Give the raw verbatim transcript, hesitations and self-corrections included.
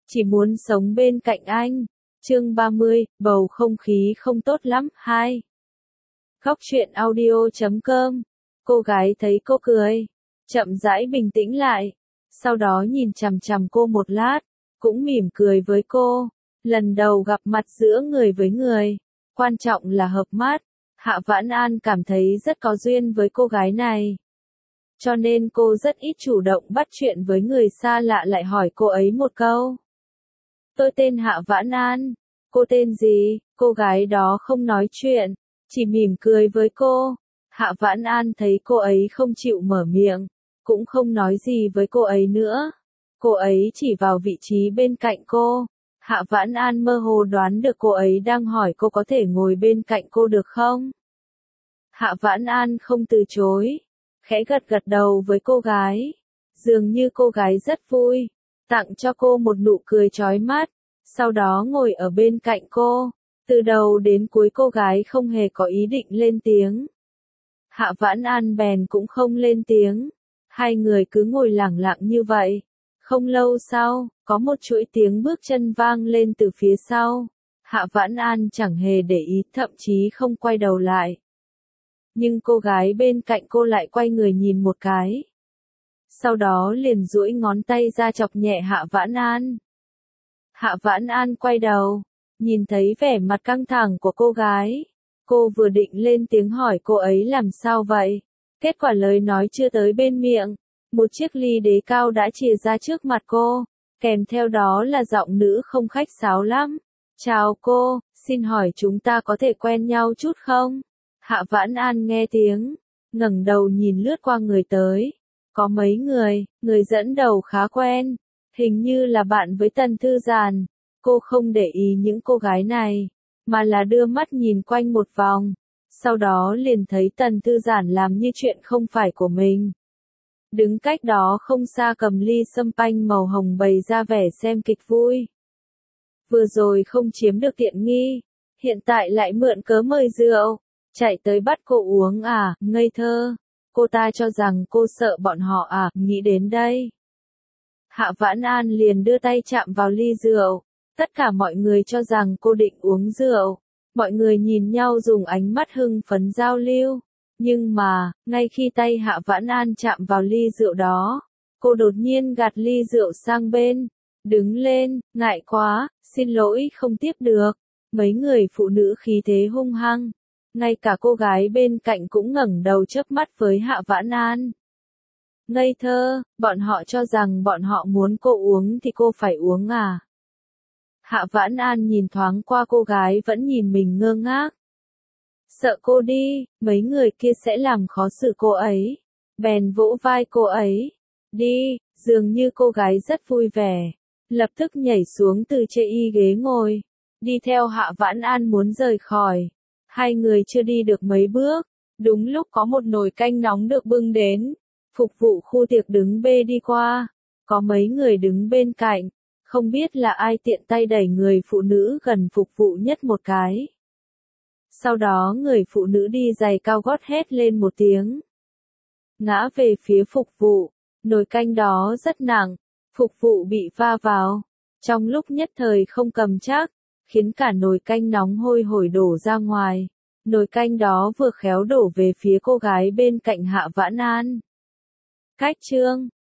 chỉ muốn sống bên cạnh anh. Chương ba mươi, bầu không khí không tốt lắm, hai. Góc truyện audio chấm com. Cô gái thấy cô cười, chậm rãi bình tĩnh lại, sau đó nhìn chằm chằm cô một lát, cũng mỉm cười với cô. Lần đầu gặp mặt giữa người với người, quan trọng là hợp mắt. Hạ Vãn An cảm thấy rất có duyên với cô gái này. Cho nên cô rất ít chủ động bắt chuyện với người xa lạ, lại hỏi cô ấy một câu. Tôi tên Hạ Vãn An. Cô tên gì? Cô gái đó không nói chuyện, chỉ mỉm cười với cô. Hạ Vãn An thấy cô ấy không chịu mở miệng, cũng không nói gì với cô ấy nữa. Cô ấy chỉ vào vị trí bên cạnh cô. Hạ Vãn An mơ hồ đoán được cô ấy đang hỏi cô có thể ngồi bên cạnh cô được không? Hạ Vãn An không từ chối, khẽ gật gật đầu với cô gái. Dường như cô gái rất vui, tặng cho cô một nụ cười chói mắt, sau đó ngồi ở bên cạnh cô. Từ đầu đến cuối cô gái không hề có ý định lên tiếng. Hạ Vãn An bèn cũng không lên tiếng. Hai người cứ ngồi lẳng lặng như vậy. Không lâu sau, có một chuỗi tiếng bước chân vang lên từ phía sau. Hạ Vãn An chẳng hề để ý, thậm chí không quay đầu lại. Nhưng cô gái bên cạnh cô lại quay người nhìn một cái. Sau đó liền duỗi ngón tay ra chọc nhẹ Hạ Vãn An. Hạ Vãn An quay đầu, nhìn thấy vẻ mặt căng thẳng của cô gái. Cô vừa định lên tiếng hỏi cô ấy làm sao vậy. Kết quả lời nói chưa tới bên miệng, một chiếc ly đế cao đã chìa ra trước mặt cô, kèm theo đó là giọng nữ không khách sáo lắm. Chào cô, xin hỏi chúng ta có thể quen nhau chút không? Hạ Vãn An nghe tiếng, ngẩng đầu nhìn lướt qua người tới. Có mấy người, người dẫn đầu khá quen, hình như là bạn với Tần Thư Giản. Cô không để ý những cô gái này, mà là đưa mắt nhìn quanh một vòng. Sau đó liền thấy Tần Thư Giản làm như chuyện không phải của mình. Đứng cách đó không xa cầm ly sâm panh màu hồng bày ra vẻ xem kịch vui. Vừa rồi không chiếm được tiện nghi, hiện tại lại mượn cớ mời rượu, chạy tới bắt cô uống à, ngây thơ. Cô ta cho rằng cô sợ bọn họ à, nghĩ đến đây. Hạ Vãn An liền đưa tay chạm vào ly rượu. Tất cả mọi người cho rằng cô định uống rượu. Mọi người nhìn nhau dùng ánh mắt hưng phấn giao lưu. Nhưng mà, ngay khi tay Hạ Vãn An chạm vào ly rượu đó, cô đột nhiên gạt ly rượu sang bên. Đứng lên, ngại quá, xin lỗi không tiếp được. Mấy người phụ nữ khí thế hung hăng. Ngay cả cô gái bên cạnh cũng ngẩng đầu chớp mắt với Hạ Vãn An. Ngây thơ, bọn họ cho rằng bọn họ muốn cô uống thì cô phải uống à. Hạ Vãn An nhìn thoáng qua cô gái vẫn nhìn mình ngơ ngác. Sợ cô đi, mấy người kia sẽ làm khó xử cô ấy. Bèn vỗ vai cô ấy. Đi, dường như cô gái rất vui vẻ. Lập tức nhảy xuống từ chê y ghế ngồi. Đi theo Hạ Vãn An muốn rời khỏi. Hai người chưa đi được mấy bước. Đúng lúc có một nồi canh nóng được bưng đến. Phục vụ khu tiệc đứng bê đi qua. Có mấy người đứng bên cạnh. Không biết là ai tiện tay đẩy người phụ nữ gần phục vụ nhất một cái. Sau đó người phụ nữ đi giày cao gót hét lên một tiếng. Ngã về phía phục vụ. Nồi canh đó rất nặng. Phục vụ bị va vào. Trong lúc nhất thời không cầm chắc, khiến cả nồi canh nóng hôi hổi đổ ra ngoài. Nồi canh đó vừa khéo đổ về phía cô gái bên cạnh Hạ Vãn An. Cách chương